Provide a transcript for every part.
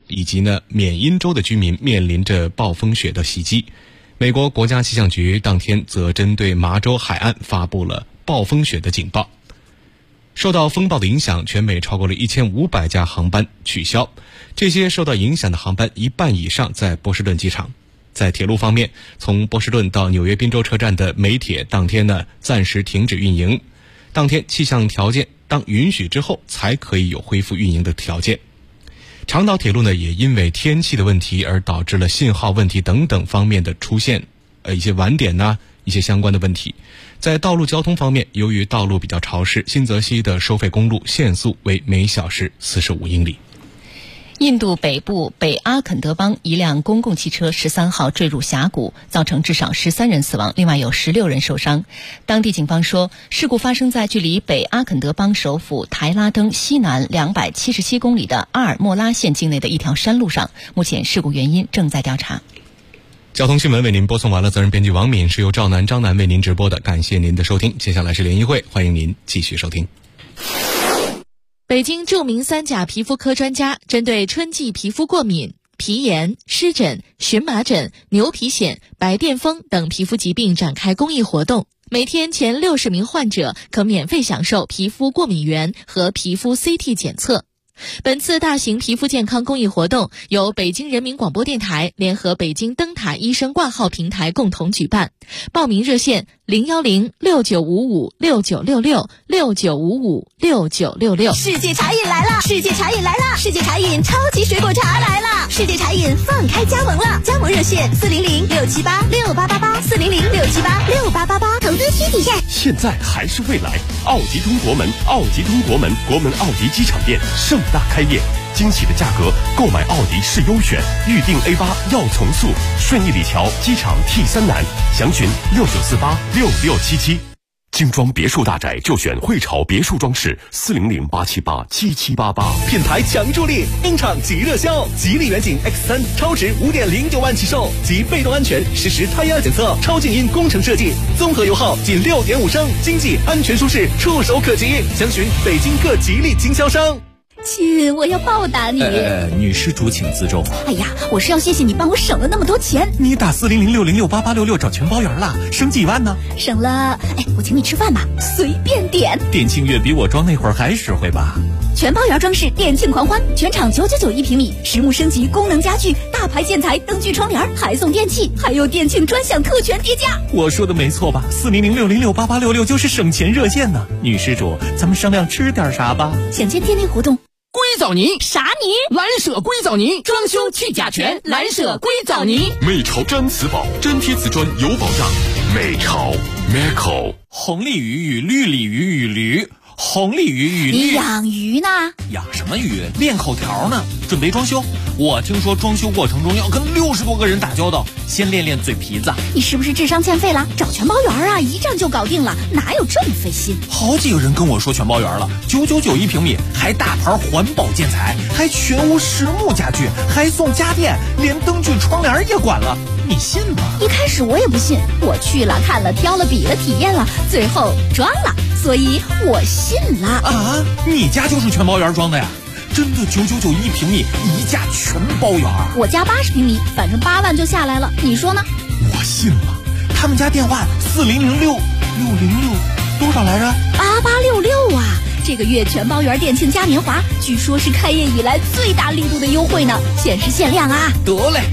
以及呢缅因州的居民面临着暴风雪的袭击。美国国家气象局当天则针对麻州海岸发布了暴风雪的警报。受到风暴的影响，全美超过了1500架航班取消，这些受到影响的航班一半以上在波士顿机场。在铁路方面，从波士顿到纽约宾州车站的美铁当天呢暂时停止运营，当天气象条件当允许之后才可以有恢复运营的条件。长岛铁路呢也因为天气的问题而导致了信号问题等等方面的出现一些晚点呢一些相关的问题。在道路交通方面，由于道路比较潮湿，新泽西的收费公路限速为每小时45英里。 印度北部北阿肯德邦一辆公共汽车13号坠入峡谷，造成至少13人死亡，另外有16人受伤。当地警方说，事故发生在距离北阿肯德邦首府台拉登西南277公里的阿尔莫拉县境内的一条山路上，目前事故原因正在调查。 交通新闻为您播送完了，责任编辑王敏，是由赵楠、张楠为您直播的，感谢您的收听。接下来是联谊会，欢迎您继续收听。 北京著名3甲皮肤科专家针对春季皮肤过敏、皮炎、湿疹、荨麻疹、牛皮癣、白癜风等皮肤疾病展开公益活动，每天前60名患者可免费享受皮肤过敏原和皮肤 CT 检测。本次大型皮肤健康公益活动由北京人民广播电台联合北京灯塔医生挂号平台共同举办，报名热线010-6955-6966，6955-6966。 世界茶饮来了，世界茶饮来了，世界茶饮超级水果茶来了，世界茶饮放开加盟了，加盟热线400-678-6868，400-678-6888，投资需体验。 现在还是未来，奥迪通国门，奥迪通国门，国门奥迪机场店盛大开业，惊喜的价格，购买奥迪是优选，预定 A8要从速，顺义里桥机场 T3南，详询69486677。精装别墅大宅就选汇潮别墅装饰，400-878-7788。 品牌强助力，工厂即热销，吉利远景 X3 超值5.09万起售，及被动安全实时胎压检测，超静音工程设计，综合油耗仅6.5升，经济安全舒适，触手可及。详询北京各吉利经销商。 亲，我要报答你。 女施主请自重。 哎呀，我是要谢谢你帮我省了那么多钱。 你打400-606-8866找全包圆了，省几万呢？ 省了，我请你吃饭吧，随便点。 店庆月比我装那会儿还实惠吧？ 全包圆装饰店庆狂欢，全场999一平米，实木升级功能家具，大牌建材灯具窗帘，还送电器，还有店庆专享特权叠加。 我说的没错吧？400-606-8866就是省钱热线呢。女施主，咱们商量吃点啥吧？ 想见店内活动。 硅藻泥啥泥？ 蓝舍硅藻泥，装修去甲醛，蓝舍硅藻泥。 美潮毡瓷宝，粘贴瓷砖有保障。美潮 Meco。 红鲤鱼与绿鲤鱼与驴，红鲤鱼与绿。 你养鱼呢？ 养什么鱼？练口条呢。准备装修，我听说装修过程中要跟60多个人打交道，先练练嘴皮子。 你是不是智商欠费了？找全包圆啊，一站就搞定了，哪有这么费心？ 好几个人跟我说全包圆了，999一平米，还大牌环保建材，还全屋实木家具，还送家电，连灯具窗帘也管了，你信吗？ 一开始我也不信，我去了看了挑了比了体验了，最后装了，所以我信了。 啊，你家就是全包圆装的呀？真的999一平米，一价全包圆。 我家80平米，反正8万就下来了，你说呢？ 我信了。他们家电话4006606多少来着 ？8866啊！这个月全包圆店庆嘉年华，据说是开业以来最大力度的优惠呢，限时限量啊！ 得嘞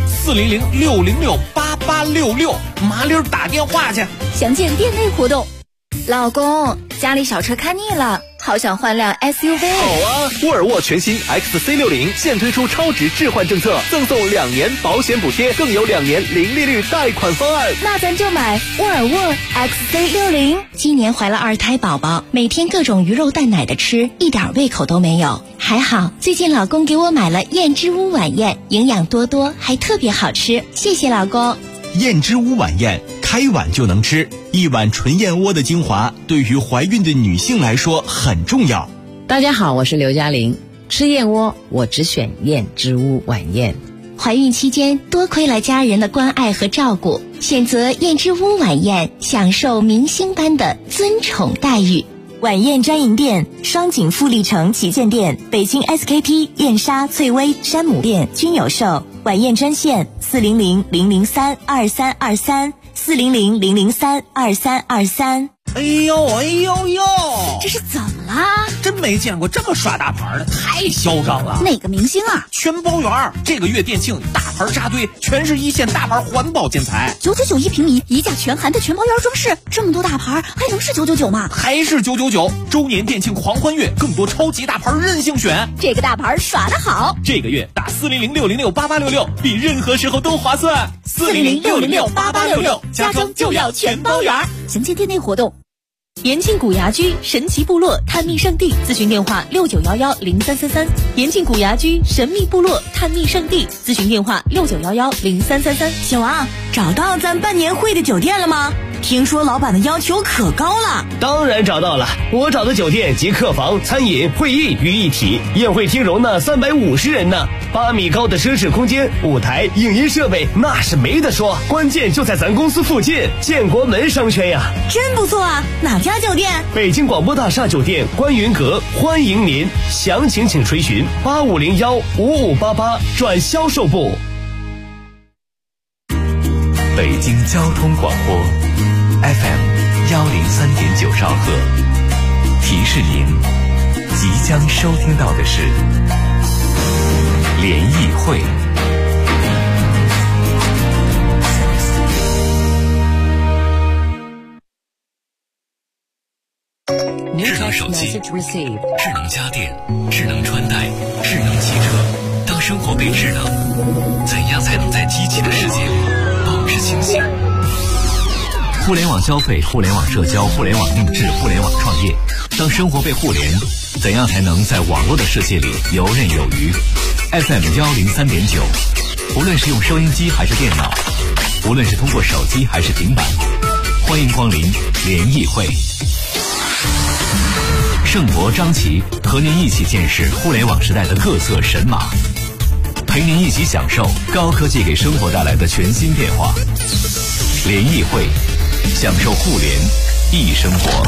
，400-606-8866，麻溜打电话去。 详见店内活动。老公，家里小车看腻了，好想换辆 SUV。 好啊，沃尔沃全新 XC60现推出超值置换政策，赠送2年保险补贴，更有2年零利率贷款方案。 那咱就买沃尔沃 XC60。 今年怀了2胎宝宝，每天各种鱼肉蛋奶的吃，一点胃口都没有。还好最近老公给我买了燕之屋晚宴，营养多多，还特别好吃，谢谢老公。 燕之屋晚宴，开碗就能吃，一碗纯燕窝的精华对于怀孕的女性来说很重要。 大家好，我是刘嘉玲，吃燕窝我只选燕之屋晚宴。 怀孕期间多亏了家人的关爱和照顾，选择燕之屋晚宴，享受明星般的尊宠待遇。 晚宴专营店、双井富力城旗舰店、北京 SKP、燕莎、翠微、山姆店均有售。晚宴专线400-003-2323，400-003-2323。 哎呦哎呦呦， 这是怎么啦？ 真没见过这么耍大牌的，太嚣张了。 哪个明星啊？ 全包圆，这个月店庆大牌扎堆，全是一线大牌环保建材 ，999一平米，一价全含的全包圆装饰，这么多大牌还能是999吗？ 还是999。周年店庆狂欢月，更多超级大牌任性选， 这个大牌耍得好。 这个月打400-606-8866，比任何时候都划算。 400-606-8866，家装就要全包圆。详见店内活动。 延庆古雅居神奇部落探秘圣地，咨询电话69110333。延庆古雅居神秘部落探秘圣地，咨询电话69110333。 小王，找到咱办年会的酒店了吗？听说老板的要求可高了。 当然找到了，我找的酒店集客房、餐饮、会议于一体，宴会厅容纳350人呢，8米高的奢侈空间，舞台、影音设备那是没得说，关键就在咱公司附近，建国门商圈呀。 真不错啊，哪家酒店？ 北京广播大厦酒店观云阁，欢迎您，详情请垂询8501-5588转销售部。 北京交通广播 FM103.9兆赫，提示您即将收听到的是联谊会。智能手机、智能家电、智能穿戴、智能汽车，当生活被智能，怎样才能在机器的世界里保持清醒？互联网消费、互联网社交、互联网定制、互联网创业，当生活被互联，怎样才能在网络的世界里游刃有余？ FM103.9，无论是用收音机还是电脑，无论是通过手机还是平板，欢迎光临联谊会。盛博、张琪和您一起见识互联网时代的各色神马，陪您一起享受高科技给生活带来的全新变化。联谊会，享受互联易生活。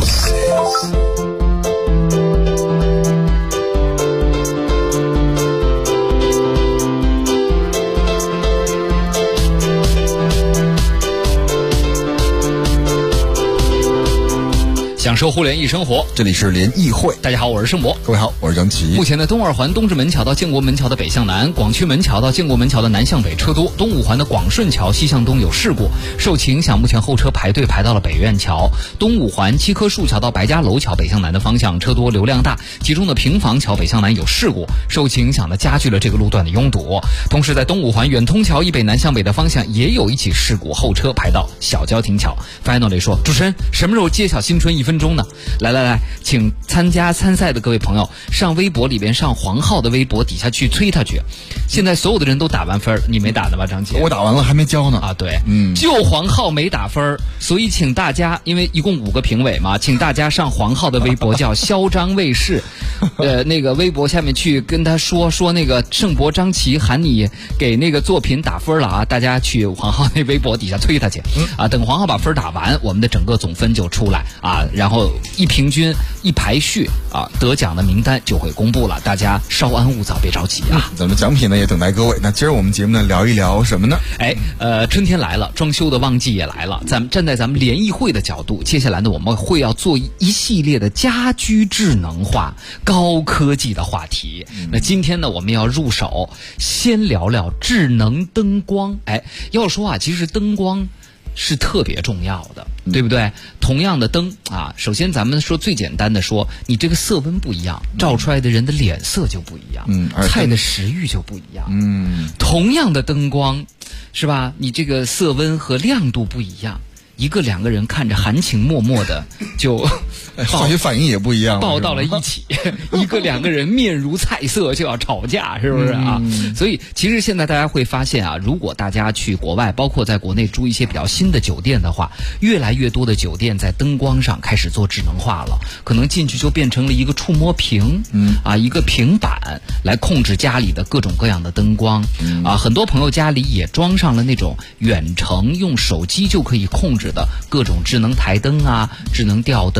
享受互联易生活， 这里是联谊会。 大家好，我是盛博。 各位好，我是张琪。 目前的东二环东直门桥到建国门桥的北向南，广渠门桥到建国门桥的南向北车多。东五环的广顺桥西向东有事故，受其影响，目前后车排队排到了北苑桥。东五环七棵树桥到白家楼桥北向南的方向车多，流量大，其中的平房桥北向南有事故，受其影响呢，加剧了这个路段的拥堵。同时在东五环远通桥以北南向北的方向也有一起事故，后车排到小交亭桥。Finally 说，主持人什么时候揭晓新春1分钟呢？来，请参赛的各位朋友上微博里边，上黄浩的微博底下去催他去。现在所有的人都打完分，你没打的吧，张姐？ 我打完了，还没交呢。 啊，对，就黄浩没打分，所以请大家，因为一共5个评委嘛，请大家上黄浩的微博叫嚣张卫视，那个微博下面去跟他说那个盛博张琪喊你给那个作品打分了啊，大家去黄浩那微博底下催他去啊，等黄浩把分打完，我们的整个总分就出来啊，然后一平均一排序啊，得奖的名单就会公布了，大家稍安勿躁，别着急啊。 咱们奖品呢也等待各位。那今儿我们节目呢聊一聊什么呢？ 春天来了，装修的旺季也来了，站在咱们联谊会的角度，接下来呢我们会要做一系列的家居智能化、高科技的话题。那今天呢我们要入手，先聊聊智能灯光。要说啊，其实灯光是特别重要的，对不对？同样的灯啊，首先咱们说最简单的说，你这个色温不一样，照出来的人的脸色就不一样，菜的食欲就不一样。同样的灯光，是吧？你这个色温和亮度不一样，一个两个人看着含情脉脉的就化学反应也不一样， 抱到了一起，一个两个人面如菜色就要吵架，是不是啊？所以其实现在大家会发现啊，如果大家去国外，包括在国内住一些比较新的酒店的话，越来越多的酒店在灯光上开始做智能化了，可能进去就变成了一个触摸屏，一个平板来控制家里的各种各样的灯光，很多朋友家里也装上了那种远程用手机就可以控制的各种智能台灯啊、智能吊灯啊、智能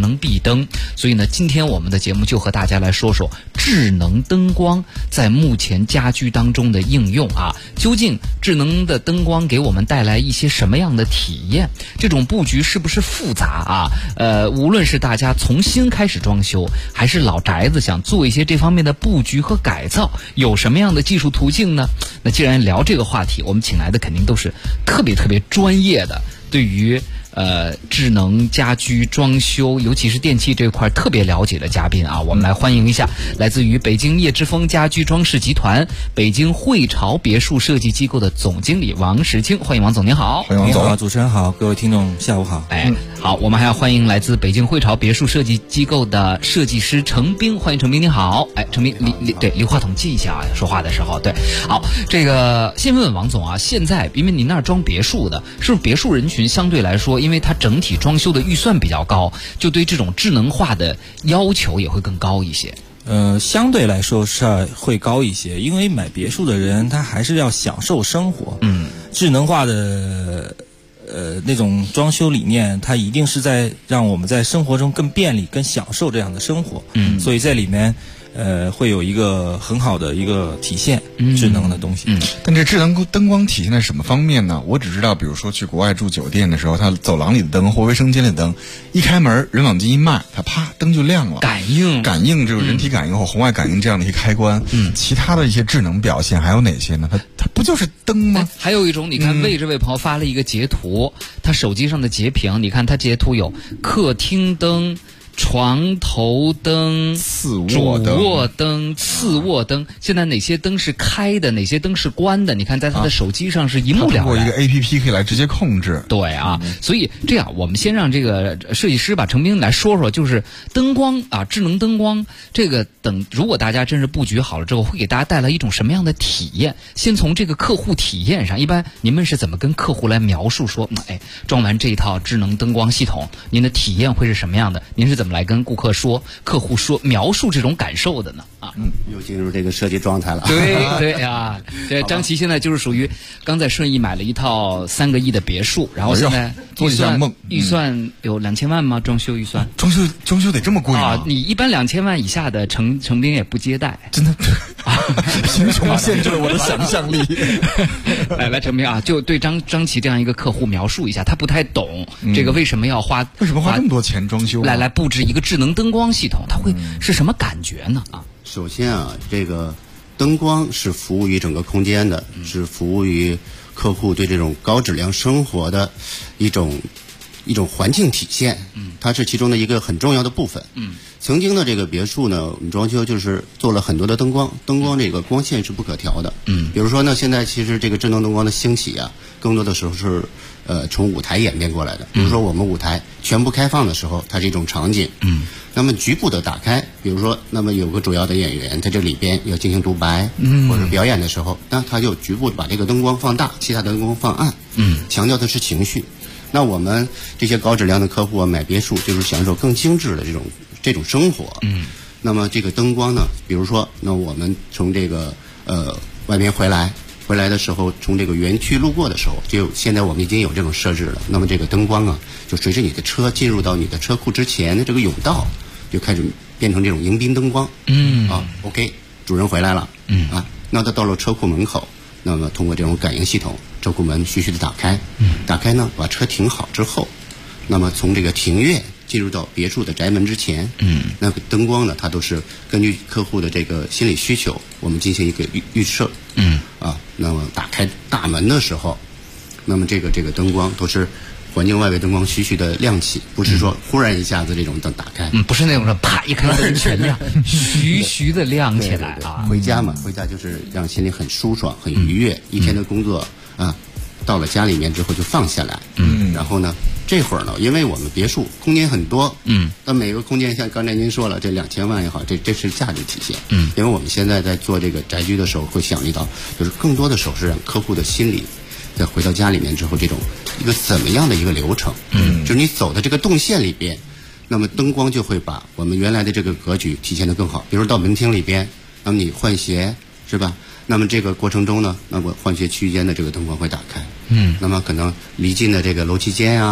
能壁灯。所以呢，今天我们的节目就和大家来说说智能灯光在目前家居当中的应用啊。究竟智能的灯光给我们带来一些什么样的体验？这种布局是不是复杂啊？无论是大家从新开始装修，还是老宅子想做一些这方面的布局和改造，有什么样的技术途径呢？那既然聊这个话题，我们请来的肯定都是特别专业的，对于智能家居装修，尤其是电器这块特别了解的嘉宾啊。我们来欢迎一下来自于北京叶之峰家居装饰集团北京汇潮别墅设计机构的总经理王石清。欢迎王总，您好。 欢迎王总。 你好，主持人好，各位听众下午好。 好，我们还要欢迎来自北京汇潮别墅设计机构的设计师程斌。欢迎程斌，您好。程斌，离话筒近一下啊，说话的时候。对，好，这个先问问王总啊，现在因为您那儿装别墅的，是不是别墅人群相对来说，因为它整体装修的预算比较高，就对这种智能化的要求也会更高一些？ 相对来说是会高一些，因为买别墅的人他还是要享受生活。智能化的那种装修理念，它一定是在让我们在生活中更便利、更享受这样的生活。所以在里面会有一个很好的一个体现，智能的东西。 但这智能灯光体现在什么方面呢？我只知道，比如说去国外住酒店的时候，它走廊里的灯或卫生间里的灯，一开门人往进一迈，它啪灯就亮了。感应就是人体感应或红外感应这样的一些开关。其他的一些智能表现还有哪些呢？它不就是灯吗？ 还有一种，你看魏这位朋友发了一个截图，他手机上的截屏，你看他截图有客厅灯、床头灯、主卧灯、次卧灯，现在哪些灯是开的，哪些灯是关的？你看在他的手机上是一目了然。通过一个 APP 可以来直接控制。 对啊，所以这样，我们先让这个设计师吧，程斌来说说，就是灯光啊，智能灯光这个如果大家真是布局好了之后，会给大家带来一种什么样的体验？先从这个客户体验上，一般你们是怎么跟客户来描述说，装完这一套智能灯光系统，您的体验会是什么样的？您是怎么来跟客户说描述这种感受的呢？ 又进入这个设计状态了。 对呀，这张琪现在就是属于刚在顺义买了一套3个亿的别墅，然后现在预算有2000万吗？装修预算？ 装修得这么贵吗？ 你一般2000万以下的程斌也不接待， 真的贫穷限制了我的想象力。 来，程斌啊，就对张琪这样一个客户描述一下，他不太懂这个为什么花这么多钱装修， 来布置一个智能灯光系统，他会是什么感觉呢？ 首先啊，这个灯光是服务于整个空间的，是服务于客户对这种高质量生活的一种环境体现。它是其中的一个很重要的部分。曾经的这个别墅呢，我们装修就是做了很多的灯光这个光线是不可调的。比如说呢，现在其实这个智能灯光的兴起啊，更多的时候是从舞台演变过来的。比如说我们舞台全部开放的时候，它是一种场景。那么局部的打开，比如说那么有个主要的演员在这里边要进行独白，或者表演的时候，那他就局部把这个灯光放大，其他的灯光放暗，强调的是情绪。那我们这些高质量的客户啊，买别墅就是享受更精致的这种生活。那么这个灯光呢，比如说，那我们从这个外面回来的时候，从这个园区路过的时候，现在我们已经有这种设置了。那么这个灯光啊，就随着你的车进入到你的车库之前的这个甬道，就开始变成这种迎宾灯光。OK， 主人回来了。那他到了车库门口，那么通过这种感应系统，车库门徐徐的打开。打开呢，把车停好之后，那么从这个庭院进入到别墅的宅门之前，那个灯光呢，它都是根据客户的这个心理需求，我们进行一个预设。那么打开大门的时候，那么这个灯光都是环境外围灯光徐徐的亮起，不是说忽然一下子这种灯打开， 不是那种说啪一开灯全亮，徐徐的亮起来啊。 回家就是让心里很舒爽、很愉悦，一天的工作啊，到了家里面之后就放下来。然后呢，这会儿呢，因为我们别墅空间很多，但每个空间像刚才您说了，这2000万也好，这是价值体现。因为我们现在在做这个宅居的时候，会想虑到，就是更多的时候是让客户的心理，在回到家里面之后，这种一个怎么样的一个流程？就是你走的这个动线里边，那么灯光就会把我们原来的这个格局体现得更好。比如到门厅里边，那么你换鞋是吧？那么这个过程中呢，那么换鞋区间的这个灯光会打开。那么可能离近的这个楼梯间啊，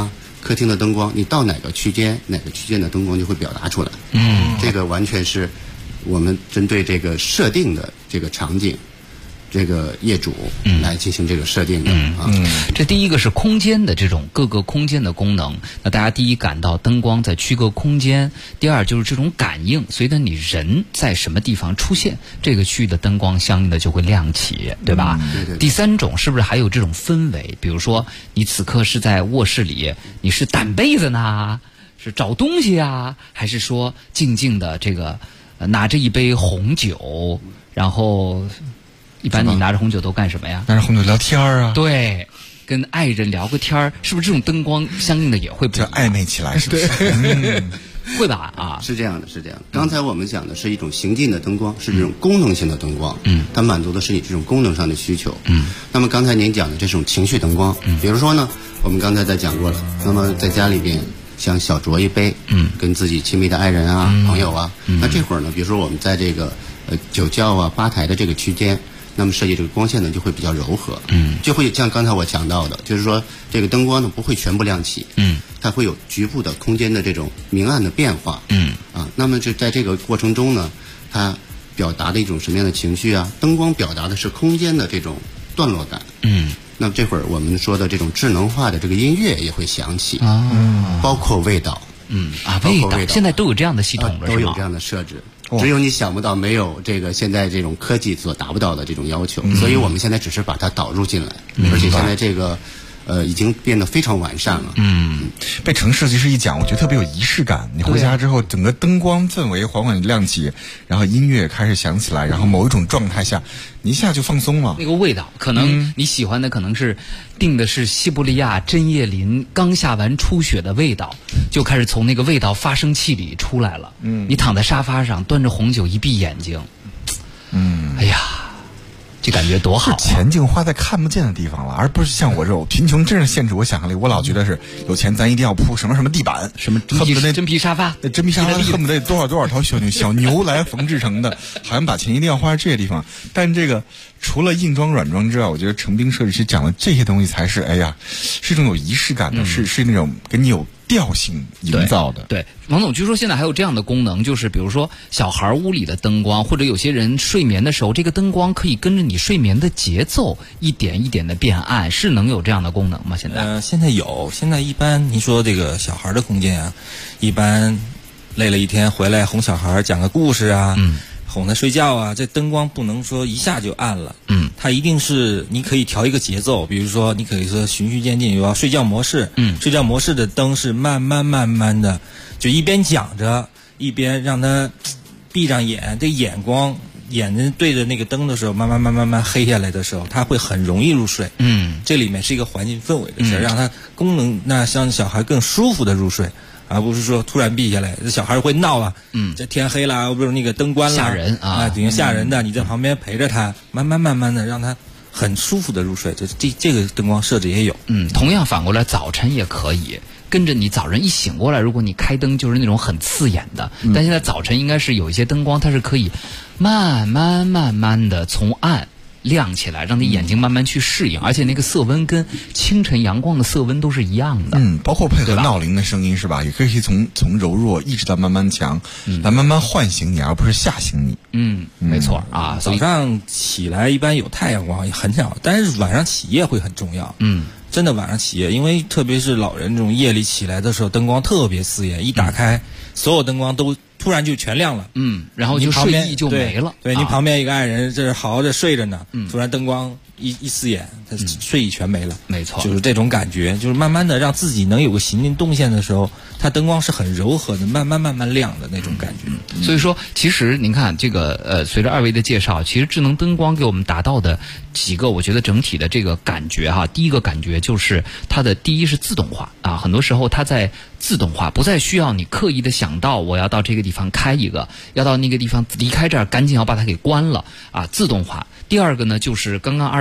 客厅的灯光，你到哪个区间的灯光就会表达出来。这个完全是我们针对这个设定的这个场景，这个业主来进行这个设定的这第一个是空间的这种各个空间的功能，那大家第一感到灯光在区隔空间，第二就是这种感应，随着你人在什么地方出现，这个区域的灯光相应的就会亮起，对吧？ 对。 第三种是不是还有这种氛围？比如说你此刻是在卧室里，你是掸被子呢，是找东西啊，还是说静静的这个拿着一杯红酒，然后一般你拿着红酒都干什么呀？ 拿着红酒聊天啊。 对，跟爱人聊个天儿，是不是这种灯光相应的也会比较暧昧起来？是不是？ 会吧？啊， 是这样的，是这样。刚才我们讲的是一种行进的灯光，是这种功能性的灯光，它满足的是你这种功能上的需求。那么刚才您讲的这种情绪灯光，比如说呢，我们刚才在讲过了，那么在家里边想小酌一杯，跟自己亲密的爱人啊、朋友啊，那这会儿呢，比如说我们在这个酒窖啊、吧台的这个区间。那么设计这个光线呢就会比较柔和，就会像刚才我讲到的，就是说这个灯光呢不会全部亮起，它会有局部的空间的这种明暗的变化，那么就在这个过程中呢，它表达的一种什么样的情绪啊？灯光表达的是空间的这种段落感，那么这会儿我们说的这种智能化的这个音乐也会响起，包括味道， 味道现在都有这样的系统了， 都有这样的设置。只有你想不到，没有这个现在这种科技所达不到的这种要求，所以我们现在只是把它导入进来，而且现在这个已经变得非常完善了。 被程设计师一讲，我觉得特别有仪式感。你回家之后，整个灯光氛围缓缓亮起，然后音乐开始响起来，然后某一种状态下，你一下就放松了。 那个味道，可能你喜欢的可能是定的是西伯利亚针叶林刚下完初雪的味道，就开始从那个味道发生器里出来了。你躺在沙发上，端着红酒，一闭眼睛，哎呀。这感觉多好啊！ 钱净花在看不见的地方了，而不是像我这种贫穷真是限制我想象力。我老觉得是有钱咱一定要铺什么什么地板， 什么真皮沙发， 那真皮沙发恨不得多少条小牛来缝制成的，好像把钱一定要花在这些地方。但这个除了硬装软装之外，我觉得程兵设计师讲的这些东西才是，哎呀，是一种有仪式感的，是那种给你有调性营造的。 对，王总，据说现在还有这样的功能，就是比如说小孩屋里的灯光，或者有些人睡眠的时候，这个灯光可以跟着你睡眠的节奏一点一点的变暗，是能有这样的功能吗？现在？ 现在有，现在一般您说这个小孩的空间啊，一般累了一天回来哄小孩讲个故事啊，哄他睡觉啊，这灯光不能说一下就暗了，它一定是你可以调一个节奏，比如说你可以说循序渐进，有睡觉模式，睡觉模式的灯是慢慢的，就一边讲着一边让他闭上眼，这眼睛对着那个灯的时候，慢慢黑下来的时候，他会很容易入睡。这里面是一个环境氛围的事，让他功能让小孩更舒服的入睡。而不是说突然闭下来，这小孩会闹啊。这天黑了，不是那个灯关了， 吓人啊， 挺吓人的。你在旁边陪着他，慢慢的让他很舒服的入睡。这个灯光设置也有。 同样反过来，早晨也可以跟着你早晨一醒过来，如果你开灯就是那种很刺眼的，但现在早晨应该是有一些灯光，它是可以慢慢的从暗亮起来，让你眼睛慢慢去适应，而且那个色温跟清晨阳光的色温都是一样的。 包括配合闹铃的声音是吧？也可以从柔弱一直到慢慢强，来慢慢唤醒你，而不是吓醒你。 没错啊。 早上起来一般有太阳光也很少，但是晚上起夜会很重要。真的晚上起夜，因为特别是老人这种夜里起来的时候，灯光特别刺眼，一打开，所有灯光都突然就全亮了， 然后就睡意就没了。 对，您旁边一个爱人这是好好的睡着呢，突然灯光一刺眼，他睡意全没了。 没错， 就是这种感觉，就是慢慢的让自己能有个行进动线的时候，它灯光是很柔和的，慢慢亮的那种感觉。 所以说，其实您看这个随着二位的介绍，其实智能灯光给我们达到的几个，我觉得整体的这个感觉哈，第一个感觉就是它的第一是自动化啊，很多时候它在自动化，不再需要你刻意的想到我要到这个地方开一个，要到那个地方离开这儿赶紧要把它给关了啊，自动化。第二个呢，就是刚刚二位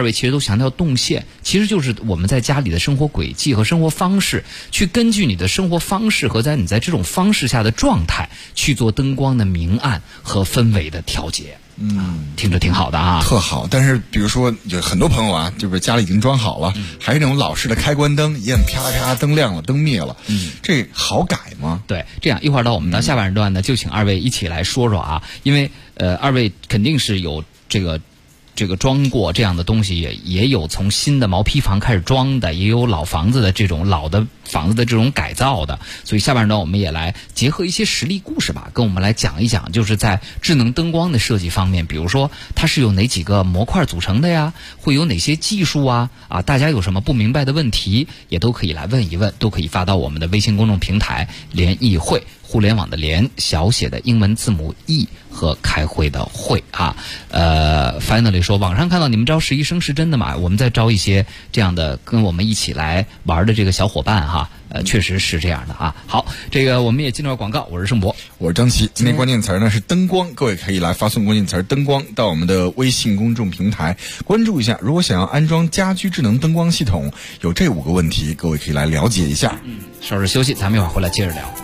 位其实都强调动线，其实就是我们在家里的生活轨迹和生活方式，去根据你的生活方式和你在这种方式下的状态去做灯光的明暗和氛围的调节。听着挺好的啊， 特好。但是比如说有很多朋友啊，就是家里已经装好了，还是那种老式的开关灯，一摁啪啦啪啦灯亮了，灯灭了，这好改吗？ 对，这样一会儿我们到下半段呢，就请二位一起来说说啊，因为二位肯定是有这个装过这样的东西，也有从新的毛坯房开始装的，也有老房子的这种老的房子的这种改造的，所以下半段我们也来结合一些实例故事吧，跟我们来讲一讲，就是在智能灯光的设计方面，比如说它是由哪几个模块组成的呀，会有哪些技术啊，大家有什么不明白的问题也都可以来问一问，都可以发到我们的微信公众平台联谊会，互联网的联，小写的英文字母 E 和开会的会啊。Finally 说网上看到你们招实习生是真的吗？我们在招一些这样的跟我们一起来玩的这个小伙伴哈，确实是这样的啊。好，这个我们也进入广告，我是盛博， 我是张琪。今天关键词呢是灯光，各位可以来发送关键词灯光到我们的微信公众平台关注一下。如果想要安装家居智能灯光系统，有这5个问题，各位可以来了解一下。 稍事休息，咱们一会儿回来接着聊。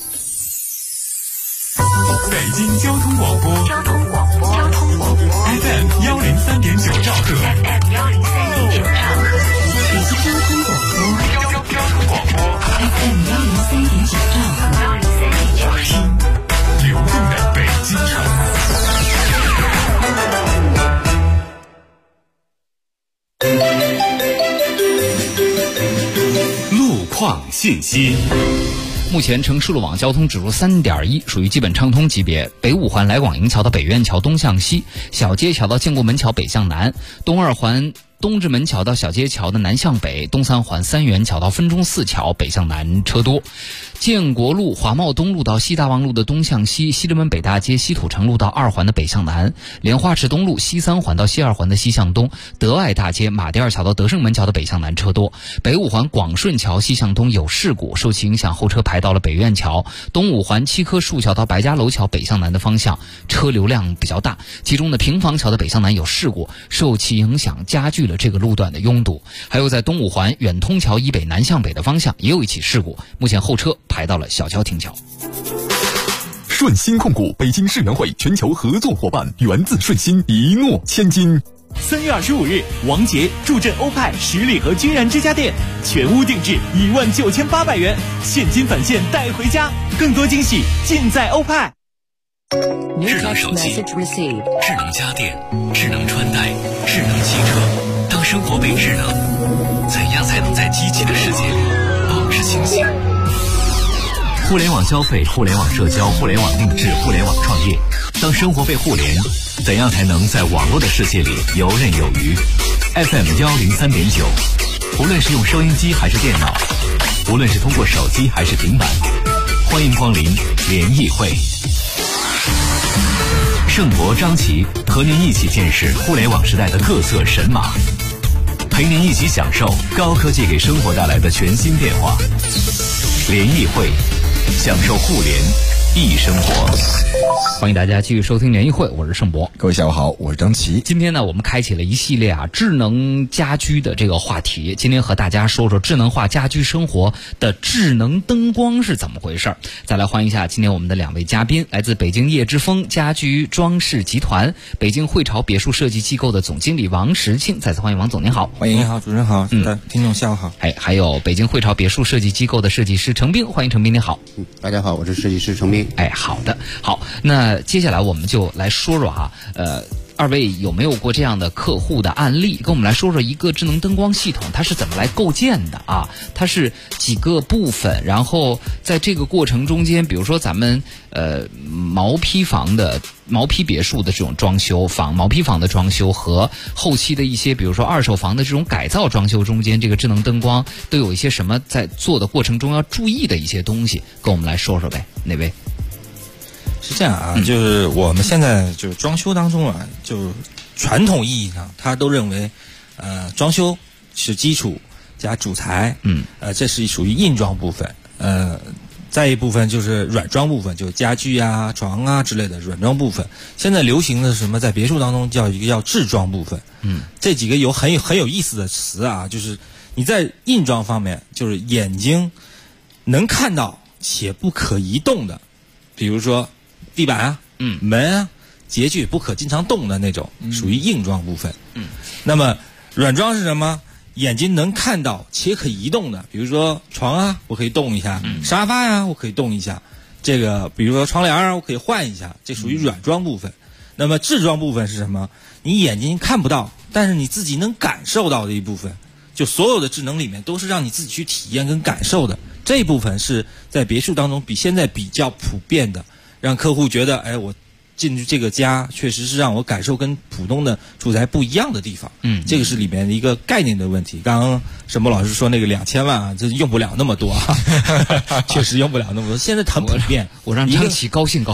北京交通广播FM 103.9兆赫，北京交通广播 FM 103.9兆赫，听流动的北京城。 路况信息。 目前城市路网交通指数3.1，属于基本畅通级别。北5环来广营桥到北苑桥东向西，小街桥到建国门桥北向南，东2环东直门桥到小街桥的南向北，东3环三元桥到分钟寺桥北向南车多。建国路华贸东路到西大望路的东向西，西直门北大街西土城路到2环的北向南，莲花池东路西3环到西2环的西向东，德爱大街马甸二桥到德胜门桥的北向南车多。北5环广顺桥西向东有事故，受其影响后车排到了北苑桥，东5环七棵树桥到白家楼桥北向南的方向车流量比较大，其中的平房桥的北向南有事故，受其影响加剧了这个路段的拥堵。还有在东5环远通桥以北南向北的方向也有一起事故，目前后车排到了小桥停桥。 顺鑫控股北京世园会全球合作伙伴，源自顺鑫，一诺千金。 3月25日，王杰助阵欧派十里河君然之家店，全屋定制19800元，现金返现带回家，更多惊喜尽在欧派。 智能手机、智能家电、智能穿戴、智能汽车，当生活被智能，怎样才能在机器的世界里保持清醒？互联网消费、互联网社交、互联网定制、互联网创业，当生活被互联，怎样才能在网络的世界里游刃有余？ FM 103.9，无论是用收音机还是电脑，无论是通过手机还是平板，欢迎光临联谊会。盛博、张琪和您一起见识互联网时代的各色神马，陪您一起享受高科技给生活带来的全新变化。联谊会，享受互联易生活。 欢迎大家继续收听联谊会，我是盛博。 各位下午好，我是张琪。 今天呢，我们开启了一系列智能家居的这个话题。今天和大家说说智能化家居生活的智能灯光是怎么回事。再来欢迎一下今天我们的2位嘉宾，来自北京叶之峰家居装饰集团、北京汇潮别墅设计机构的总经理王石庆。再次欢迎王总，您好。 欢迎，您好，主持人好，听众下午好。 还有北京汇潮别墅设计机构的设计师程斌，欢迎程斌，您好。 大家好，我是设计师程斌。 好的，好，那接下来我们就来说说二位有没有过这样的客户的案例，跟我们来说说一个智能灯光系统它是怎么来构建的啊？它是几个部分，然后在这个过程中间，比如说咱们毛坯别墅的这种装修，毛坯房的装修和后期的一些比如说二手房的这种改造装修中间，这个智能灯光都有一些什么在做的过程中要注意的一些东西，跟我们来说说呗。哪位？ 是这样啊，就是我们现在就是装修当中啊，就传统意义上，他都认为，装修是基础加主材，这是属于硬装部分， 再一部分就是软装部分，就是家具啊、床啊之类的软装部分。现在流行的什么，在别墅当中叫一个叫置装部分。这几个有很有意思的词啊，就是你在硬装方面，就是眼睛能看到且不可移动的，比如说地板啊、门啊、洁具不可经常动的那种，属于硬装部分。那么软装是什么？眼睛能看到且可移动的，比如说床啊，我可以动一下；沙发呀，我可以动一下。这个比如说窗帘啊，我可以换一下，这属于软装部分。那么置装部分是什么？你眼睛看不到，但是你自己能感受到的一部分。就所有的智能里面都是让你自己去体验跟感受的，这一部分是在别墅当中现在比较普遍的，让客户觉得，哎，我进去这个家确实是让我感受跟普通的住宅不一样的地方。这个是里面的一个概念的问题。刚刚沈波老师说那个2000万啊，这用不了那么多啊，确实用不了那么多。现在很普遍， 我让张琪高兴。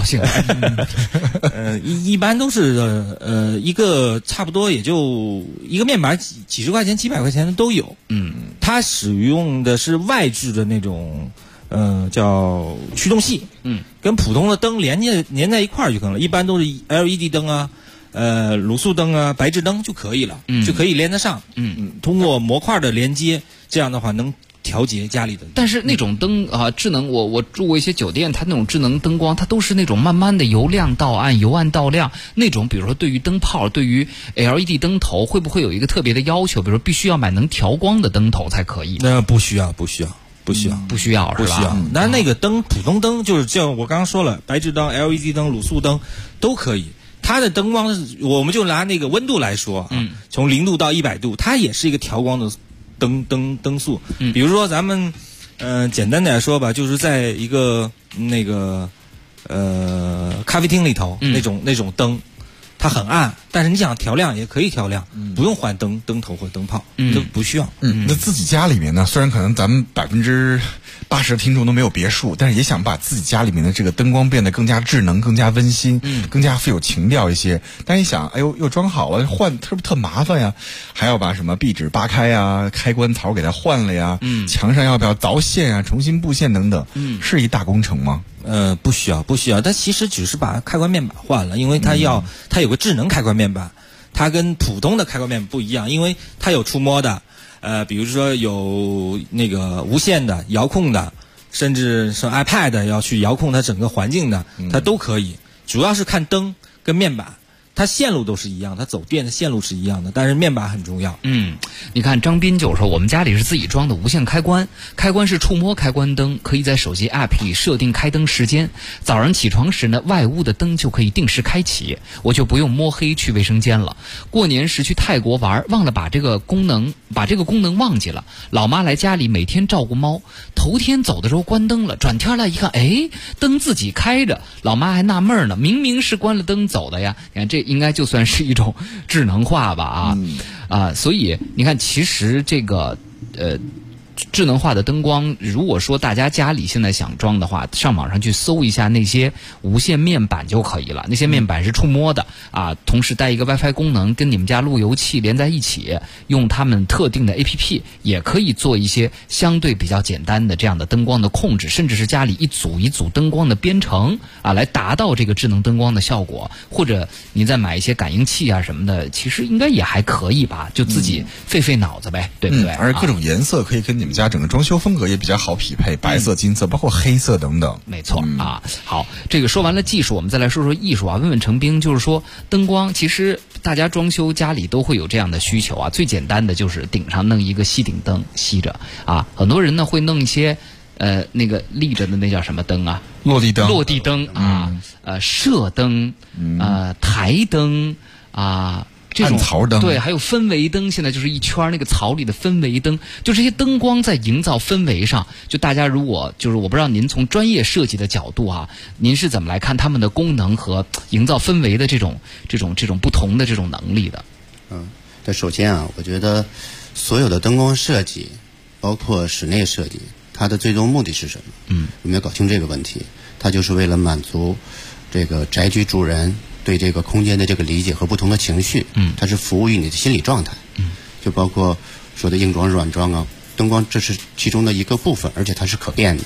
一般都是一个差不多也就一个面板几十块钱、几百块钱的都有。它使用的是外置的那种。叫驱动系，跟普通的灯连在一块儿就可以了。一般都是 LED 灯啊，卤素灯啊、白炽灯就可以了，就可以连得上。通过模块的连接，这样的话能调节家里的。 但是那种灯啊，智能，我住过一些酒店，它那种智能灯光，它都是那种慢慢的由亮到暗，由暗到亮那种。比如说对于灯泡，对于 LED 灯头，会不会有一个特别的要求？比如说必须要买能调光的灯头才可以？ 那不需要。 不需要是吧？ 当然那个灯，普通灯就是像我刚刚说了，白炽灯、LED 灯、卤素灯都可以。它的灯光我们就拿那个温度来说啊，从0度到100度，它也是一个调光的灯素。比如说咱们简单点说吧，就是在一个那个咖啡厅里头那种灯。它很暗，但是你想调亮也可以调亮，不用换灯头或灯泡，都不需要。 那自己家里面呢，虽然可能咱们80%的听众都没有别墅，但是也想把自己家里面的这个灯光变得更加智能、更加温馨、更加富有情调一些。但一想，哎呦，又装好了，换特麻烦呀，还要把什么壁纸扒开呀、开关槽给它换了呀，墙上要不要凿线啊、重新布线等等，是一大工程吗？ 不需要。它其实只是把开关面板换了，因为它有个智能开关面板，它跟普通的开关面板不一样，因为它有触摸的，比如说有那个无线的、遥控的，甚至是 iPad 要去遥控它整个环境的，它都可以。主要是看灯跟面板。它线路都是一样，它走电的线路是一样的，但是面板很重要。 你看张斌就说我们家里是自己装的无线开关，开关是触摸开关灯，可以在手机 App 里设定开灯时间。早上起床时呢，外屋的灯就可以定时开启，我就不用摸黑去卫生间了。过年时去泰国玩，忘了把这个功能忘记了。老妈来家里每天照顾猫，头天走的时候关灯了，转天来一看，哎，灯自己开着，老妈还纳闷呢，明明是关了灯走的呀。你看这应该就算是一种智能化吧所以你看，其实这个智能化的灯光，如果说大家家里现在想装的话，上网上去搜一下那些无线面板就可以了。那些面板是触摸的同时带一个 WiFi 功能，跟你们家路由器连在一起，用他们特定的 APP 也可以做一些相对比较简单的这样的灯光的控制，甚至是家里一组一组灯光的编程来达到这个智能灯光的效果。或者你再买一些感应器什么的，其实应该也还可以吧，就自己费脑子呗，对不对？ 而各种颜色可以跟你们家整个装修风格也比较好匹配，白色、金色，包括黑色等等。 没错好，这个说完了技术，我们再来说说艺术问问程兵，就是说灯光，其实大家装修家里都会有这样的需求最简单的就是顶上弄一个吸顶灯吸着很多人呢会弄一些那个立着的那叫什么灯落地灯射灯台灯这种槽灯， 对，还有氛围灯，现在就是一圈那个槽里的氛围灯，就这些灯光在营造氛围上，就大家如果就是我不知道您从专业设计的角度您是怎么来看他们的功能和营造氛围的这种不同的这种能力的？ 这首先我觉得所有的灯光设计，包括室内设计，它的最终目的是什么？有没有搞清这个问题？它就是为了满足这个宅居主人对这个空间的这个理解和不同的情绪，它是服务于你的心理状态，就包括说的硬装、软装灯光，这是其中的一个部分，而且它是可变的。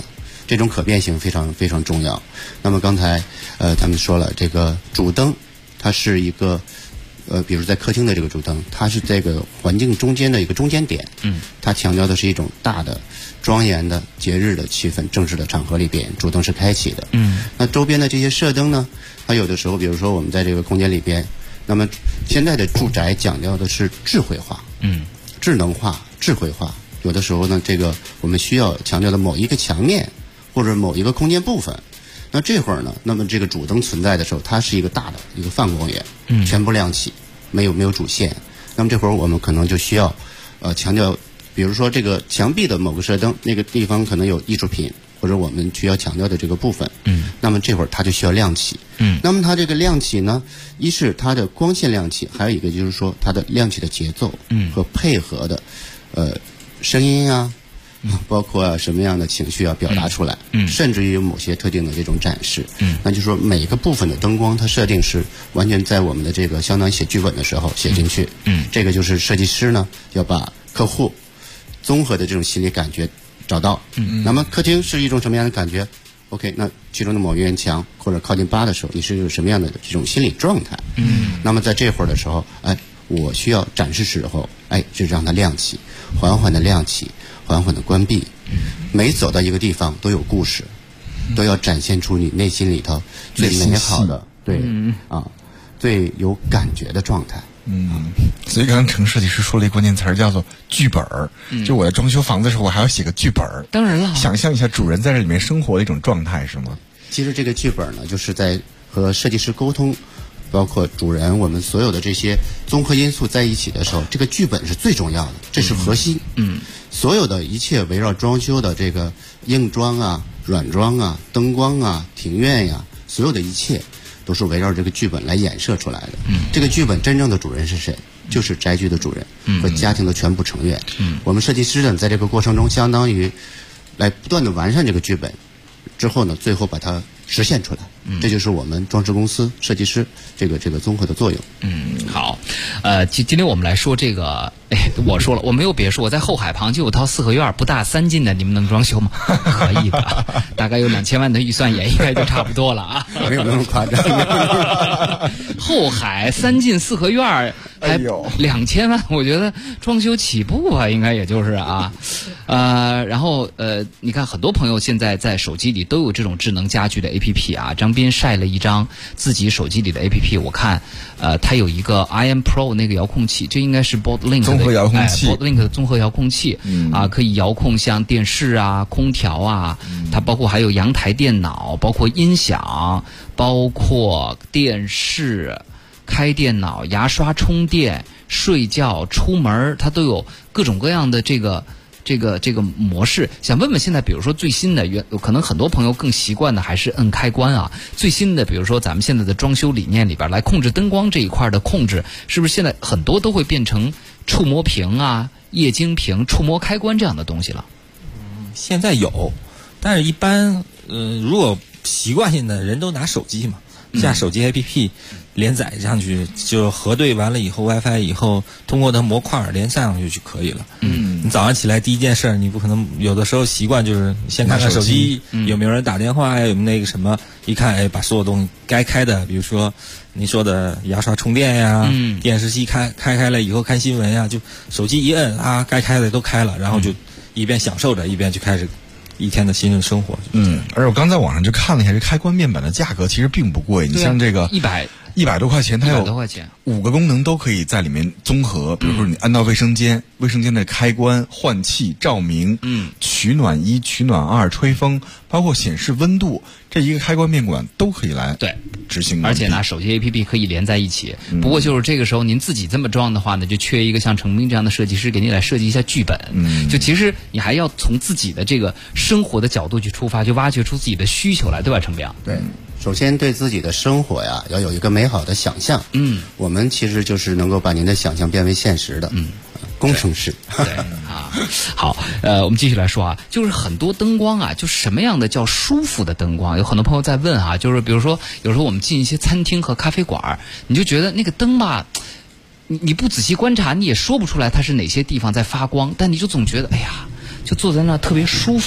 这种可变性非常非常重要。那么刚才他们说了，这个主灯它是一个比如在客厅的这个主灯，它是这个环境中间的一个中间点，它强调的是一种大的庄严的节日的气氛，正式的场合里边主灯是开启的。那周边的这些射灯呢，它有的时候比如说我们在这个空间里边，那么现在的住宅讲究的是智慧化，智能化、智慧化，有的时候呢这个我们需要强调的某一个墙面或者某一个空间部分，那这会儿呢，那么这个主灯存在的时候，它是一个大的一个泛光源，全部亮起，没有主线。那么这会儿我们可能就需要强调，比如说这个墙壁的某个射灯，那个地方可能有艺术品或者我们需要强调的这个部分，那么这会儿它就需要亮起。那么它这个亮起呢，一是它的光线亮起，还有一个就是说它的亮起的节奏和配合的声音啊。包括什么样的情绪要表达出来，甚至于有某些特定的这种展示，那就是说每个部分的灯光它设定是完全在我们的这个相当于写剧本的时候写进去，这个就是设计师呢要把客户综合的这种心理感觉找到。那么客厅是一种什么样的感觉 ？OK， 那其中的某一面墙或者靠近8的时候，你是有什么样的这种心理状态？那么在这会儿的时候，我需要展示时候，就让它亮起，缓缓的亮起。缓缓的关闭，每走到一个地方都有故事，都要展现出你内心里头最美好的，最有感觉的状态。 所以刚刚程设计师说了一个关键词儿，叫做剧本儿。就我在装修房子的时候，我还要写个剧本儿。 当然了， 想象一下主人在这里面生活的一种状态，是吗？ 其实这个剧本呢，就是在和设计师沟通。包括主人，我们所有的这些综合因素在一起的时候，这个剧本是最重要的，这是核心。所有的一切围绕装修的这个硬装啊、软装啊、灯光啊、庭院呀，所有的一切都是围绕这个剧本来演射出来的。这个剧本真正的主人是谁？就是宅居的主人和家庭的全部成员。我们设计师呢，在这个过程中，相当于来不断的完善这个剧本，之后呢，最后把它实现出来。这就是我们装饰公司设计师这个综合的作用。 好，今天我们来说这个，我说了，我没有别墅，我在后海旁就有套4合院，不大3进的，你们能装修吗？可以的，大概有2000万的预算也应该就差不多了啊。 没有那么夸张。 后海3进4合院还2000万，我觉得装修起步啊，应该也就是啊，然后你看很多朋友现在在手机里都有这种智能家居的 APP 啊。张斌晒了一张自己手机里的 APP， 我看它有一个 IM Pro 那个遥控器，这应该是 Boardlink 的综合遥控器 ，Boardlink 的综合遥控器可以遥控像电视啊、空调啊，它包括还有阳台电脑，包括音响，包括电视、开电脑、牙刷、充电、睡觉、出门，它都有各种各样的这个模式。想问问现在比如说最新的可能很多朋友更习惯的还是摁开关啊，最新的比如说咱们现在的装修理念里边来控制灯光这一块的控制，是不是现在很多都会变成触摸屏啊、液晶屏、触摸开关这样的东西了？ 现在有，但是一般如果习惯性的人都拿手机嘛，下手机 APP 连载上去，就核对完了以后 WiFi 以后，通过它模块连上去就可以了。你早上起来第一件事，你不可能有的时候习惯就是先看看手机有没有人打电话呀，有没有那个什么，一看把所有东西该开的，比如说你说的牙刷充电呀，电视机开了以后看新闻呀，就手机一摁啊，该开的都开了，然后就一边享受着一边就开始一天的新的生活。 而我刚在网上就看了一下，这开关面板的价格其实并不贵，你像这个100多块钱，它有5个功能都可以在里面综合。比如说你按到卫生间的开关、换气、照明、取暖1、取暖2、吹风，包括显示温度，这一个开关面板都可以来执行。 而且呢，手机 APP 可以连在一起。不过就是这个时候您自己这么装的话呢，就缺一个像程斌这样的设计师给您来设计一下剧本。就其实你还要从自己的这个生活的角度去出发，去挖掘出自己的需求来，对吧，程斌？ 对。首先对自己的生活呀要有一个美好的想象。我们其实就是能够把您的想象变为现实的。工程师。 对啊，好，我们继续来说啊，就是很多灯光啊，就什么样的叫舒服的灯光？有很多朋友在问啊，就是比如说有时候我们进一些餐厅和咖啡馆，你就觉得那个灯吧，你不仔细观察，你也说不出来它是哪些地方在发光，但你就总觉得哎呀，就坐在那特别舒服。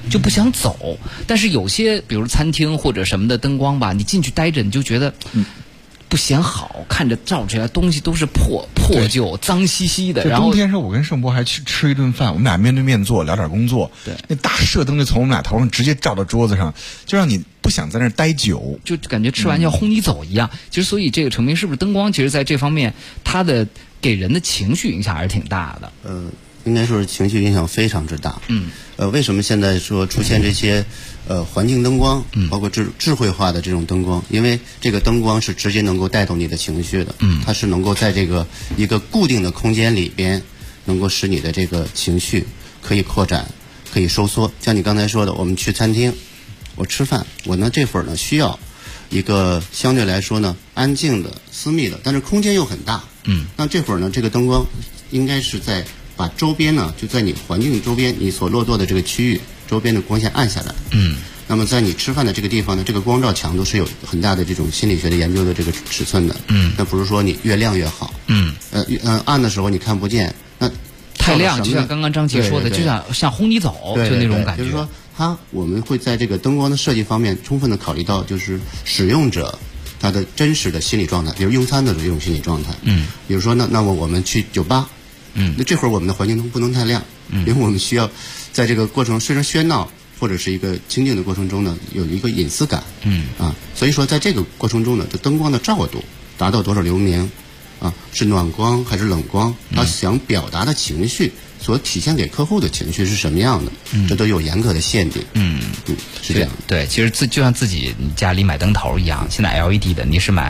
就不想走。但是有些比如餐厅或者什么的灯光吧，你进去待着你就觉得不显好，看着照出来东西都是破旧、脏兮兮的。然后冬天时候，我跟盛博还去吃一顿饭，我们俩面对面坐，聊点工作。 对， 那大射灯就从我们俩头上直接照到桌子上，就让你不想在那儿待久， 就感觉吃完要轰你走一样。其实，所以这个成名是不是灯光，其实在这方面，它的给人的情绪影响还是挺大的。 应该说是情绪影响非常之大。为什么现在说出现这些环境灯光，包括智慧化的这种灯光？因为这个灯光是直接能够带动你的情绪的。它是能够在这个一个固定的空间里边，能够使你的这个情绪可以扩展，可以收缩。像你刚才说的，我们去餐厅，我吃饭，我呢这会儿呢需要一个相对来说呢安静的、私密的，但是空间又很大。那这会儿呢，这个灯光应该是在把周边呢，就在你环境周边你所落座的这个区域周边的光线暗下来。那么在你吃饭的这个地方呢，这个光照强度是有很大的这种心理学的研究的这个尺寸的。那不是说你越亮越好。暗的时候你看不见，那太亮就像刚刚张杰说的，就像轰你走，就那种感觉。 就是说，我们会在这个灯光的设计方面充分的考虑到，就是使用者他的真实的心理状态，比如用餐的这种心理状态。比如说呢，那么我们去酒吧。那这会儿我们的环境灯不能太亮，因为我们需要在这个过程虽然喧闹或者是一个清静的过程中呢，有一个隐私感。所以说在这个过程中呢，这灯光的照度达到多少流明是暖光还是冷光，他想表达的情绪所体现给客户的情绪是什么样的，这都有严格的限定。是这样。 对，其实就像自己家里买灯头一样，现在 LED 的你是买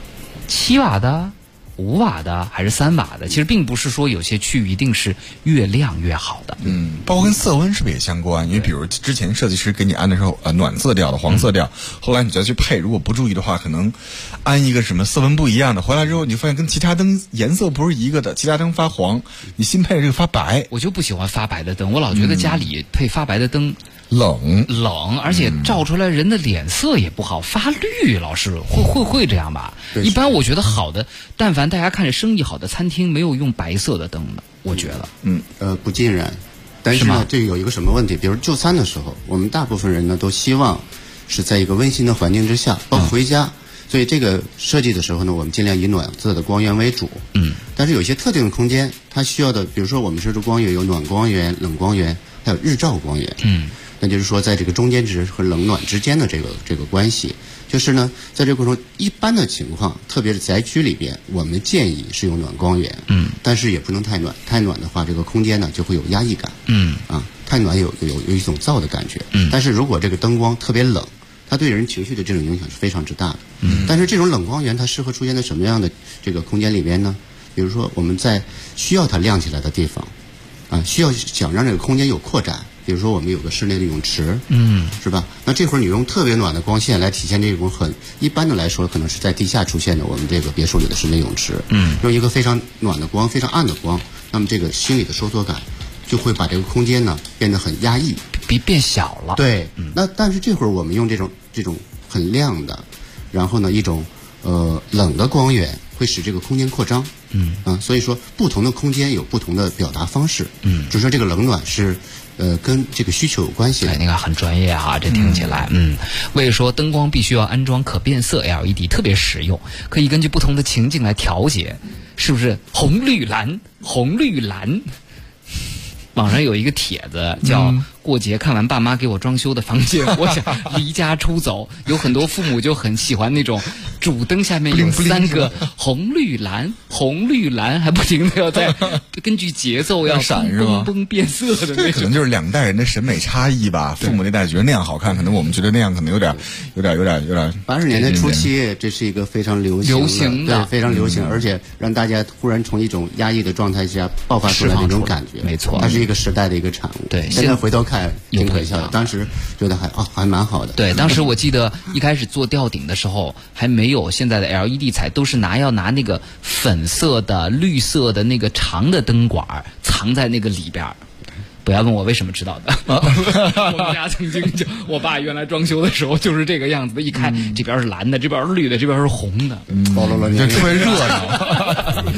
7瓦的、5瓦的还是3瓦的？其实并不是说有些区域一定是越亮越好的。 包括跟色温是不是也相关？因为比如之前设计师给你安的时候，暖色调的、黄色调，后来你再去配，如果不注意的话，可能安一个什么色温不一样的，回来之后你发现跟其他灯颜色不是一个的，其他灯发黄，你新配的这个发白。 我就不喜欢发白的灯，我老觉得家里配发白的灯。 冷， 而且照出来人的脸色也不好，发绿，老师会这样吧？一般我觉得好的，但凡大家看着生意好的餐厅，没有用白色的灯的，我觉得。 不尽然，但是呢，这有一个什么问题？比如就餐的时候，我们大部分人呢都希望是在一个温馨的环境之下，包括回家。所以这个设计的时候呢，我们尽量以暖色的光源为主。但是有些特定的空间，它需要的，比如说我们设置光源有暖光源、冷光源，还有日照光源。那就是说，在这个中间值和冷暖之间的这个关系，就是呢，在这个过程中，一般的情况，特别是宅区里边，我们建议是用暖光源。但是也不能太暖，太暖的话，这个空间呢就会有压抑感。太暖有一种燥的感觉。但是如果这个灯光特别冷，它对人情绪的这种影响是非常之大的。但是这种冷光源它适合出现在什么样的这个空间里边呢？比如说我们在需要它亮起来的地方，需要想让这个空间有扩展。比如说我们有个室内的泳池，是吧？那这会儿你用特别暖的光线来体现这种很一般的来说，可能是在地下出现的我们这个别墅里的室内泳池，用一个非常暖的光、非常暗的光，那么这个心理的收缩感就会把这个空间呢变得很压抑， 变小了。 对，那但是这会儿我们用这种很亮的，然后呢一种冷的光源，会使这个空间扩张。所以说不同的空间有不同的表达方式。就是说这个冷暖是跟这个需求有关系的。 你看很专业哈，这听起来。为说灯光必须要安装可变色 LED， 特别实用，可以根据不同的情境来调节，是不是？红绿蓝，红绿蓝。网上有一个帖子叫过节看完爸妈给我装修的房间，我想离家出走。有很多父母就很喜欢那种主灯下面有3个红绿蓝，红绿蓝，还不停的要在根据节奏要闪是吧？ 嘣变色的那种。 可能就是2代人的审美差异吧。父母那代觉得那样好看，可能我们觉得那样可能有点。 80年代初期，这是一个非常流行的，对，非常流行，而且让大家忽然从一种压抑的状态下爆发出来那种感觉。 没错， 它是一个时代的一个产物。 对， 现在回头看挺可笑的，当时觉得还蛮好的。 对，当时我记得一开始做吊顶的时候，还没有现在的 LED 彩，都是要拿那个粉色的、绿色的那个长的灯管藏在那个里边。不要问我为什么知道的。我们家曾经我爸原来装修的时候就是这个样子的，一开这边是蓝的，这边是绿的，这边是红的。 你这特别热闹。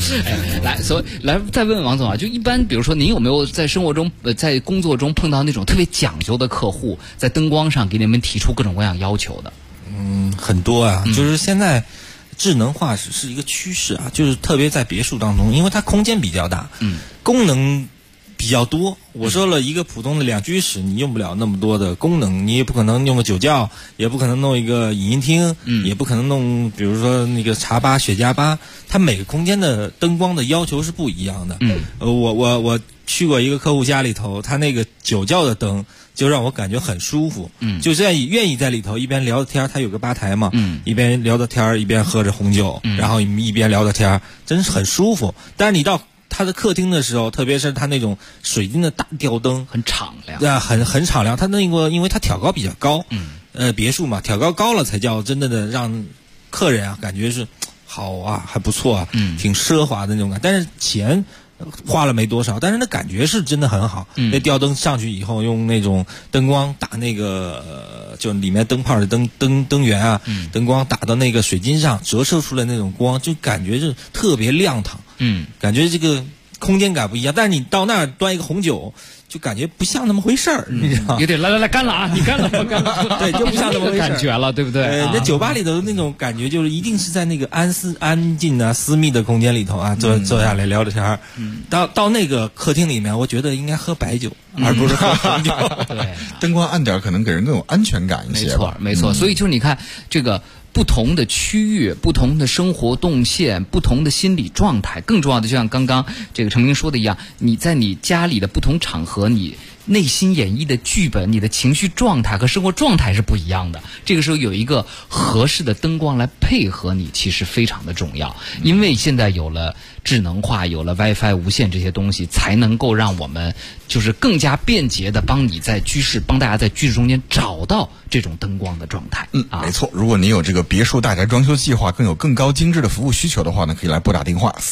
来再问问王总啊，就一般比如说您有没有在生活中在工作中碰到那种特别讲究的客户，在灯光上给你们提出各种各样要求的？ 很多啊，就是现在智能化是一个趋势啊，就是特别在别墅当中，因为它空间比较大，功能比较多。我说了一个普通的2居室，你用不了那么多的功能，你也不可能用个酒窖，也不可能弄一个影音厅，也不可能弄比如说那个茶吧、雪茄吧，它每个空间的灯光的要求是不一样的。我去过一个客户家里头，他那个酒窖的灯就让我感觉很舒服，就这样愿意在里头一边聊着天，他有个吧台嘛，一边聊着天一边喝着红酒，然后一边聊着天，真是很舒服。但是你到他的客厅的时候，特别是他那种水晶的大吊灯， 很敞亮， 很敞亮。他那个因为他挑高比较高，别墅嘛，挑高了才叫真正的让客人啊感觉是好啊，还不错啊，挺奢华的那种感觉。但是钱花了没多少，但是那感觉是真的很好。那吊灯上去以后，用那种灯光打那个就里面灯泡的灯源啊，灯光打到那个水晶上，折射出来那种光，就感觉是特别亮堂。感觉这个空间感不一样。但是你到那儿端一个红酒，就感觉不像那么回事儿，你知道吗？ 有点来干了啊！你干了，我干了， 对，就不像那么回事感觉了，对不对？ 那酒吧里头那种感觉，就是一定是在那个安静啊、私密的空间里头啊，坐下来聊着天儿。到那个客厅里面，我觉得应该喝白酒，而不是喝红酒。 对， 灯光暗点可能给人更有安全感一些。 没错。所以就是你看这个。不同的区域、不同的生活动线、不同的心理状态，更重要的就像刚刚这个陈明说的一样，你在你家里的不同场合，你内心演绎的剧本，你的情绪状态和生活状态是不一样的。这个时候有一个合适的灯光来配合你，其实非常的重要。因为现在有了智能化，有了 WiFi 无线这些东西，才能够让我们就是更加便捷的帮大家在居室中间找到这种灯光的状态。 没错。如果你有这个别墅大宅装修计划，更有更高精致的服务需求的话呢，可以来拨打电话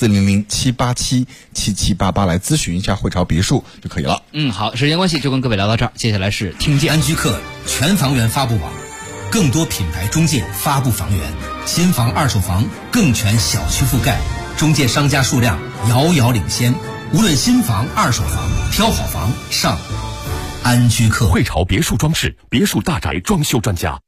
400-787-7788来咨询一下汇潮别墅就可以了。 好，时间关系就跟各位聊到这儿，接下来是听见安居客全房源发布网，更多品牌中介发布房源，新房二手房更全小区覆盖，中介商家数量遥遥领先。无论新房二手房，挑好房上安居客。 汇潮别墅装饰、别墅大宅装修专家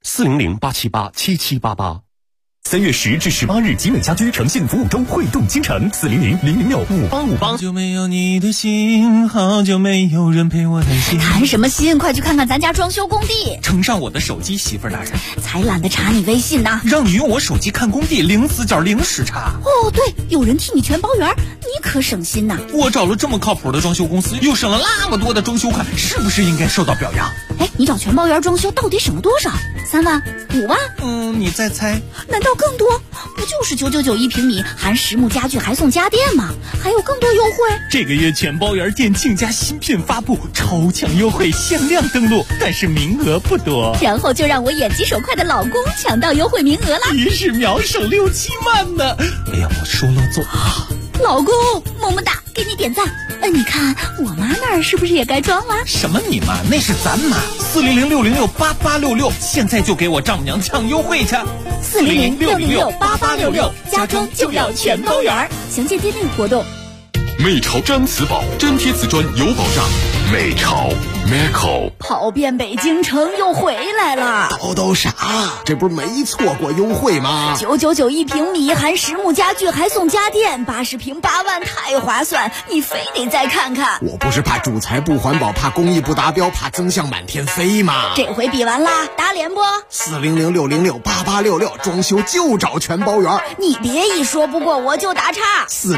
，400-878-7788。3月10至18日，集美家居诚信服务周汇动京城，400-006-5858。 好久没有你的心，好久没有人陪我谈心。 谈什么心？快去看看咱家装修工地。 呈上我的手机，媳妇儿大人。 才懒得查你微信呢。 让你用我手机看工地，零死角零时差。 哦，对，有人替你全包圆，你可省心呐。 我找了这么靠谱的装修公司，又省了那么多的装修款，是不是应该受到表扬？ 哎，你找全包圆装修到底省了多少？3万、5万？ 你再猜？ 难道更多？不就是999一平米，含实木家具还送家电吗？还有更多优惠。 这个月全包圆店庆家新品发布，超强优惠，限量登录，但是名额不多。 然后就让我眼疾手快的老公抢到优惠名额了， 一时秒省6-7万呢！哎呀，我说了做。 老公，么么哒，给你点赞。你看我妈那儿是不是也该装了？ 什么你妈？那是咱妈。400-606-8866，现在就给我丈母娘抢优惠去。 400-606-8866，家装就要全包圆。详见店内活动。 美潮粘瓷宝，粘贴瓷砖有保障。美潮 Meco 跑遍北京城又回来了。 叨啥？这不是没错过优惠吗 ？999一平米，含实木家具还送家电，80平8万，太划算！你非得再看看。 我不是怕主材不环保，怕工艺不达标，怕增项满天飞吗？ 这回比完啦，打脸不 ？400-606-8866，装修就找全包圆。 你别一说不过我就打岔。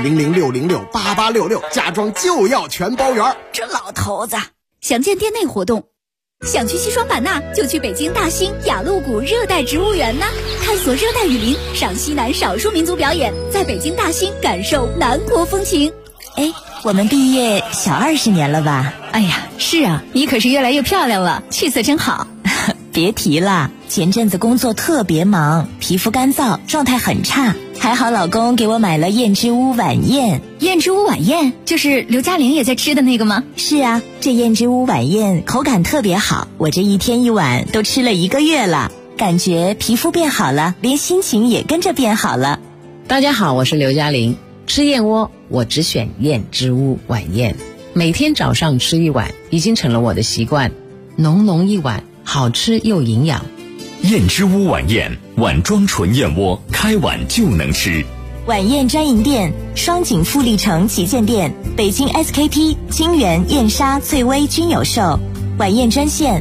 400-606-8866，家装就要全包圆。 这老头子。详见店内活动。想去西双版纳，就去北京大兴雅鹿谷热带植物园呢，探索热带雨林，赏西南少数民族表演，在北京大兴感受南国风情。 哎，我们毕业小20年了吧？ 哎呀，是啊，你可是越来越漂亮了，气色真好。 别提了，前阵子工作特别忙，皮肤干燥，状态很差。还好老公给我买了燕之屋晚宴。 燕之屋晚宴就是刘嘉玲也在吃的那个吗？ 是啊，这燕之屋晚宴口感特别好，我这一天一碗都吃了1个月了，感觉皮肤变好了，连心情也跟着变好了。 大家好，我是刘嘉玲。 吃燕窝，我只选燕之屋晚宴，每天早上吃一碗，已经成了我的习惯。浓浓一碗，好吃又营养。 燕之屋晚宴，碗装纯燕窝，开碗就能吃。 晚宴专营店：双井富力城旗舰店、北京 SKP、金源、燕莎、翠微均有售。晚宴专线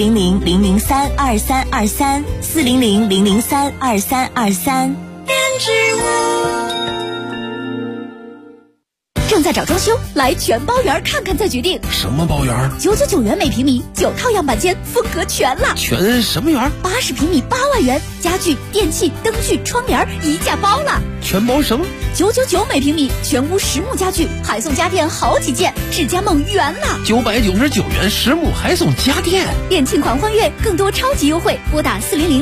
：400-003-2323，400-003-2323。燕之屋。 正在找装修，来全包园看看再决定。 什么包园 ？999元每平米，9套样板间，风格全了。 全什么园 ？80平米8万元，家具、电器、灯具、窗帘一价包了。 全包什么 ？999每平米，全屋实木家具，还送家电好几件，智家梦圆了。 999元实木还送家电， 店庆狂欢月，更多超级优惠，拨打400